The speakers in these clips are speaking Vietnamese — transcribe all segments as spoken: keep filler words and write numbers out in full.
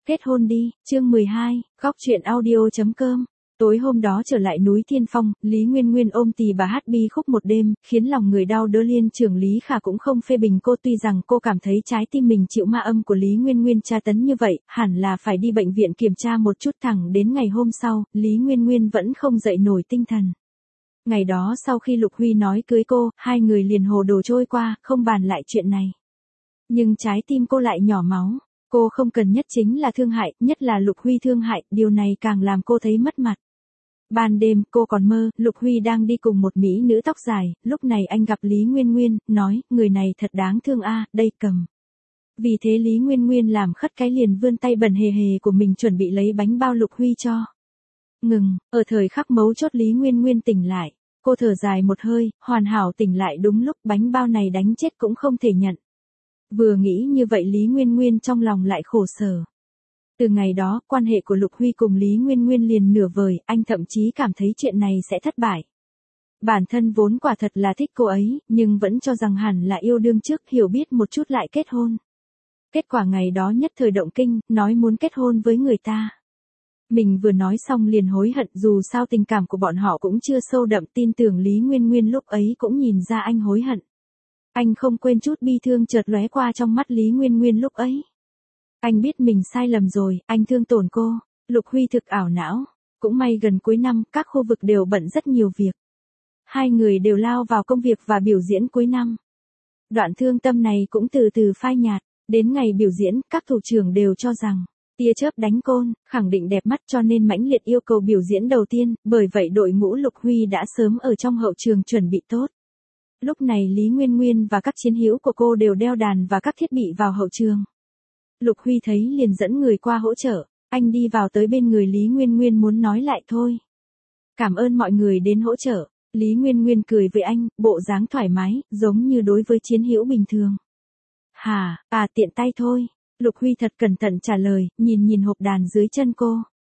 Kết hôn đi, chương mười hai, góc truyện audio chấm com. Tối hôm đó trở lại núi Thiên Phong, Lý Nguyên Nguyên ôm tì bà hát bi khúc một đêm, khiến lòng người đau đớn. Liên trưởng Lý Khả cũng không phê bình cô, tuy rằng cô cảm thấy trái tim mình chịu ma âm của Lý Nguyên Nguyên tra tấn như vậy, hẳn là phải đi bệnh viện kiểm tra một chút. Thẳng đến ngày hôm sau, Lý Nguyên Nguyên vẫn không dậy nổi tinh thần. Ngày đó sau khi Lục Huy nói cưới cô, hai người liền hồ đồ trôi qua, không bàn lại chuyện này. Nhưng trái tim cô lại nhỏ máu. Cô không cần nhất chính là thương hại, nhất là Lục Huy thương hại, điều này càng làm cô thấy mất mặt. Ban đêm, cô còn mơ, Lục Huy đang đi cùng một mỹ nữ tóc dài, lúc này anh gặp Lý Nguyên Nguyên, nói, người này thật đáng thương a, đây cầm. Vì thế Lý Nguyên Nguyên làm khất cái liền vươn tay bẩn hề hề của mình chuẩn bị lấy bánh bao Lục Huy cho. Ngừng, ở thời khắc mấu chốt Lý Nguyên Nguyên tỉnh lại, cô thở dài một hơi, hoàn hảo tỉnh lại đúng lúc, bánh bao này đánh chết cũng không thể nhận. Vừa nghĩ như vậy Lý Nguyên Nguyên trong lòng lại khổ sở. Từ ngày đó, quan hệ của Lục Huy cùng Lý Nguyên Nguyên liền nửa vời, anh thậm chí cảm thấy chuyện này sẽ thất bại. Bản thân vốn quả thật là thích cô ấy, nhưng vẫn cho rằng hẳn là yêu đương trước, hiểu biết một chút lại kết hôn. Kết quả ngày đó nhất thời động kinh, nói muốn kết hôn với người ta. Mình vừa nói xong liền hối hận, dù sao tình cảm của bọn họ cũng chưa sâu đậm, tin tưởng Lý Nguyên Nguyên lúc ấy cũng nhìn ra anh hối hận. Anh không quên chút bi thương chợt lóe qua trong mắt Lý Nguyên Nguyên lúc ấy. Anh biết mình sai lầm rồi, anh thương tổn cô. Lục Huy thực ảo não. Cũng may gần cuối năm, các khu vực đều bận rất nhiều việc. Hai người đều lao vào công việc và biểu diễn cuối năm. Đoạn thương tâm này cũng từ từ phai nhạt. Đến ngày biểu diễn, các thủ trưởng đều cho rằng, tia chớp đánh côn, khẳng định đẹp mắt cho nên mãnh liệt yêu cầu biểu diễn đầu tiên, bởi vậy đội ngũ Lục Huy đã sớm ở trong hậu trường chuẩn bị tốt. Lúc này Lý Nguyên Nguyên và các chiến hữu của cô đều đeo đàn và các thiết bị vào hậu trường. Lục Huy thấy liền dẫn người qua hỗ trợ, anh đi vào tới bên người Lý Nguyên Nguyên muốn nói lại thôi. Cảm ơn mọi người đến hỗ trợ, Lý Nguyên Nguyên cười với anh, bộ dáng thoải mái, giống như đối với chiến hữu bình thường. Hà, à tiện tay thôi, Lục Huy thật cẩn thận trả lời, nhìn nhìn hộp đàn dưới chân cô.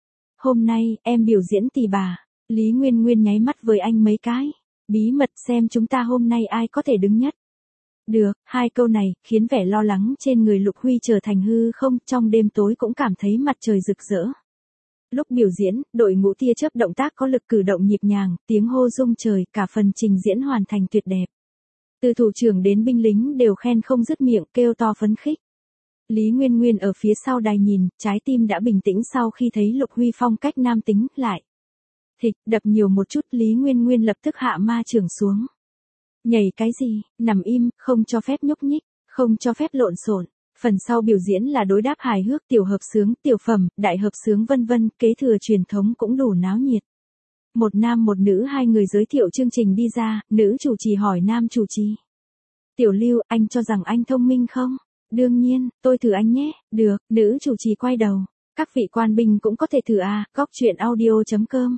Hôm nay, em biểu diễn tỳ bà, Lý Nguyên Nguyên nháy mắt với anh mấy cái. Bí mật xem chúng ta hôm nay ai có thể đứng nhất. Được, hai câu này, khiến vẻ lo lắng trên người Lục Huy trở thành hư không, trong đêm tối cũng cảm thấy mặt trời rực rỡ. Lúc biểu diễn, đội ngũ tia chớp động tác có lực, cử động nhịp nhàng, tiếng hô rung trời, cả phần trình diễn hoàn thành tuyệt đẹp. Từ thủ trưởng đến binh lính đều khen không dứt miệng, kêu to phấn khích. Lý Nguyên Nguyên ở phía sau đài nhìn, trái tim đã bình tĩnh sau khi thấy Lục Huy phong cách nam tính, lại. Thịch, đập nhiều một chút, Lý Nguyên Nguyên lập tức hạ ma chưởng xuống. Nhảy cái gì, nằm im, không cho phép nhúc nhích, không cho phép lộn xộn. Phần sau biểu diễn là đối đáp hài hước, tiểu hợp xướng, tiểu phẩm, đại hợp xướng vân vân, kế thừa truyền thống cũng đủ náo nhiệt. Một nam một nữ hai người giới thiệu chương trình đi ra, nữ chủ trì hỏi nam chủ trì. Tiểu Lưu, anh cho rằng anh thông minh không? Đương nhiên, tôi thử anh nhé, được, nữ chủ trì quay đầu. Các vị quan binh cũng có thể thử à, góc truyện audio chấm com.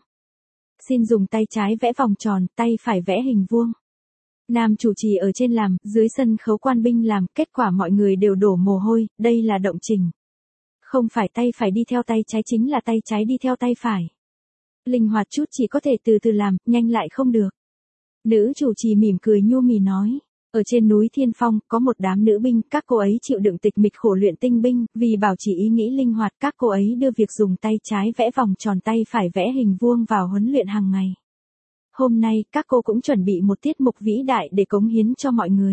Xin dùng tay trái vẽ vòng tròn, tay phải vẽ hình vuông. Nam chủ trì ở trên làm, dưới sân khấu quan binh làm, kết quả mọi người đều đổ mồ hôi, đây là động trình. Không phải tay phải đi theo tay trái, chính là tay trái đi theo tay phải. Linh hoạt chút chỉ có thể từ từ làm, nhanh lại không được. Nữ chủ trì mỉm cười nhu mì nói. Ở trên núi Thiên Phong, có một đám nữ binh, các cô ấy chịu đựng tịch mịch khổ luyện tinh binh, vì bảo trì ý nghĩ linh hoạt, các cô ấy đưa việc dùng tay trái vẽ vòng tròn, tay phải vẽ hình vuông vào huấn luyện hàng ngày. Hôm nay, các cô cũng chuẩn bị một tiết mục vĩ đại để cống hiến cho mọi người.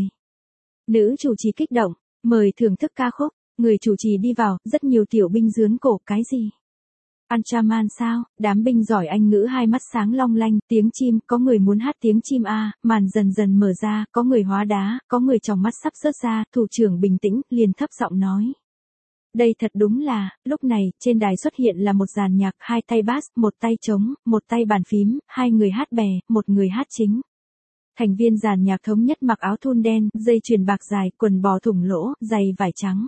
Nữ chủ trì kích động, mời thưởng thức ca khúc, người chủ trì đi vào, rất nhiều tiểu binh rướn cổ, cái gì? Anchaman sao, đám binh giỏi Anh ngữ hai mắt sáng long lanh, tiếng chim, có người muốn hát tiếng chim a, màn dần dần mở ra, có người hóa đá, có người tròng mắt sắp rớt ra, thủ trưởng bình tĩnh, liền thấp giọng nói. Đây thật đúng là, lúc này, trên đài xuất hiện là một dàn nhạc, hai tay bass, một tay trống, một tay bàn phím, hai người hát bè, một người hát chính. Thành viên dàn nhạc thống nhất mặc áo thun đen, dây chuyền bạc dài, quần bò thủng lỗ, giày vải trắng.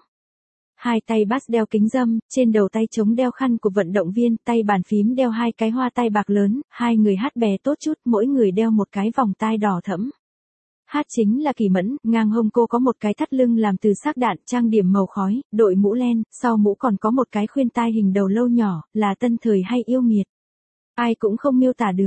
Hai tay bass đeo kính râm, trên đầu tay trống đeo khăn của vận động viên, tay bàn phím đeo hai cái hoa tai bạc lớn, hai người hát bè tốt chút, mỗi người đeo một cái vòng tai đỏ thẫm. Hát chính là Kỳ Mẫn, ngang hông cô có một cái thắt lưng làm từ xác đạn, trang điểm màu khói, đội mũ len, sau mũ còn có một cái khuyên tai hình đầu lâu nhỏ, là tân thời hay yêu nghiệt. Ai cũng không miêu tả được,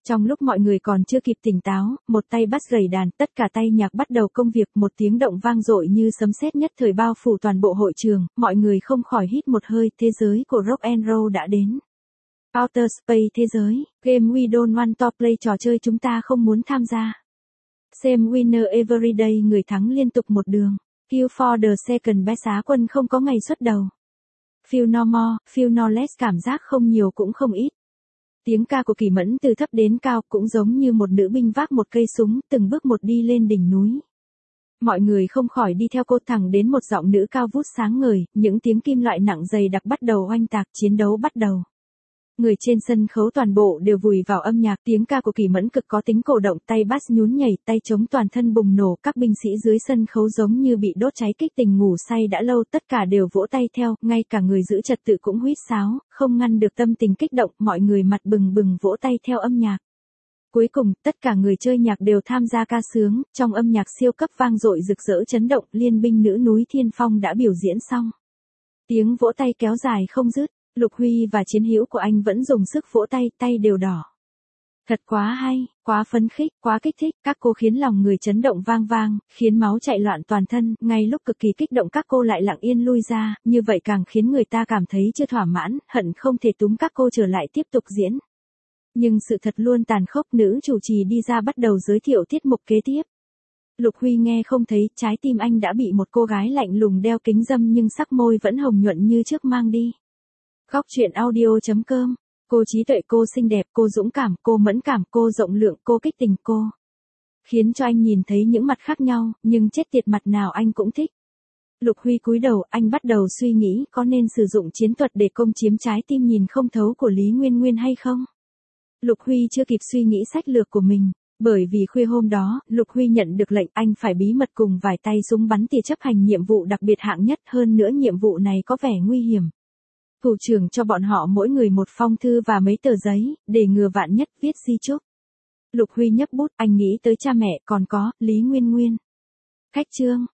Trong lúc mọi người còn chưa kịp tỉnh táo, một tay bắt rẩy đàn, tất cả tay nhạc bắt đầu công việc, một tiếng động vang dội như sấm sét nhất thời bao phủ toàn bộ hội trường, mọi người không khỏi hít một hơi, thế giới của rock and roll đã đến. Outer Space thế giới, game we don't want to play, trò chơi chúng ta không muốn tham gia. Same winner every day, người thắng liên tục một đường. Kill for the second best, Á quân không có ngày xuất đầu. Feel no more, feel no less, cảm giác không nhiều cũng không ít. Tiếng ca của Kỳ Mẫn từ thấp đến cao cũng giống như một nữ binh vác một cây súng, từng bước một đi lên đỉnh núi. Mọi người không khỏi đi theo cô thẳng đến một giọng nữ cao vút sáng ngời, những tiếng kim loại nặng dày đặc bắt đầu oanh tạc, chiến đấu bắt đầu. Người trên sân khấu toàn bộ đều vùi vào âm nhạc, tiếng ca của Kỳ Mẫn cực có tính cổ động, tay bass nhún nhảy, tay trống toàn thân bùng nổ, các binh sĩ dưới sân khấu giống như bị đốt cháy kích tình ngủ say đã lâu, tất cả đều vỗ tay theo, ngay cả người giữ trật tự cũng huýt sáo, không ngăn được tâm tình kích động, mọi người mặt bừng bừng vỗ tay theo âm nhạc. Cuối cùng, tất cả người chơi nhạc đều tham gia ca sướng, trong âm nhạc siêu cấp vang dội rực rỡ chấn động, liên binh nữ núi Thiên Phong đã biểu diễn xong. Tiếng vỗ tay kéo dài không dứt. Lục Huy và chiến hữu của anh vẫn dùng sức vỗ tay, tay đều đỏ. Thật quá hay, quá phấn khích, quá kích thích, các cô khiến lòng người chấn động vang vang, khiến máu chạy loạn toàn thân, ngay lúc cực kỳ kích động các cô lại lặng yên lui ra, như vậy càng khiến người ta cảm thấy chưa thỏa mãn, hận không thể túm các cô trở lại tiếp tục diễn. Nhưng sự thật luôn tàn khốc, nữ chủ trì đi ra bắt đầu giới thiệu tiết mục kế tiếp. Lục Huy nghe không thấy, trái tim anh đã bị một cô gái lạnh lùng đeo kính râm nhưng sắc môi vẫn hồng nhuận như trước mang đi. Góc truyện audio chấm com, cô trí tuệ, cô xinh đẹp, cô dũng cảm, cô mẫn cảm, cô rộng lượng, cô kích tình, cô. Khiến cho anh nhìn thấy những mặt khác nhau, nhưng chết tiệt mặt nào anh cũng thích. Lục Huy cúi đầu, anh bắt đầu suy nghĩ có nên sử dụng chiến thuật để công chiếm trái tim nhìn không thấu của Lý Nguyên Nguyên hay không. Lục Huy chưa kịp suy nghĩ sách lược của mình, bởi vì khuya hôm đó, Lục Huy nhận được lệnh anh phải bí mật cùng vài tay súng bắn tỉa chấp hành nhiệm vụ đặc biệt hạng nhất, hơn nữa nhiệm vụ này có vẻ nguy hiểm. Thủ trưởng cho bọn họ mỗi người một phong thư và mấy tờ giấy, để ngừa vạn nhất, viết di chúc. Lục Huy nhấp bút, anh nghĩ tới cha mẹ, còn có, Lý Nguyên Nguyên. Khách trương,